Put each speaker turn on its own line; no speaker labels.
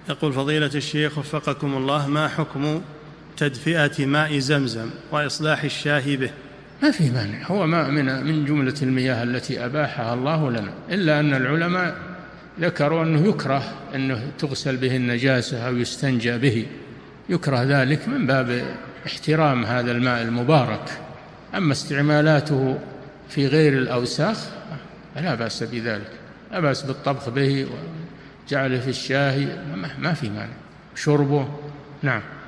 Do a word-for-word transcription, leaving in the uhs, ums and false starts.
يقول فضيلة الشيخ وفقكم الله، ما حكم تدفئة ماء زمزم وإصلاح الشاي به؟
ما في مانع، هو ماء من من جملة المياه التي أباحها الله لنا، إلا أن العلماء ذكروا أنه يكره أنه تغسل به النجاسة أو يستنجى به، يكره ذلك من باب احترام هذا الماء المبارك. أما استعمالاته في غير الأوساخ لا بأس بذلك، لا بأس بالطبخ به وجعله في الشاي، ما في مانع شربه. نعم.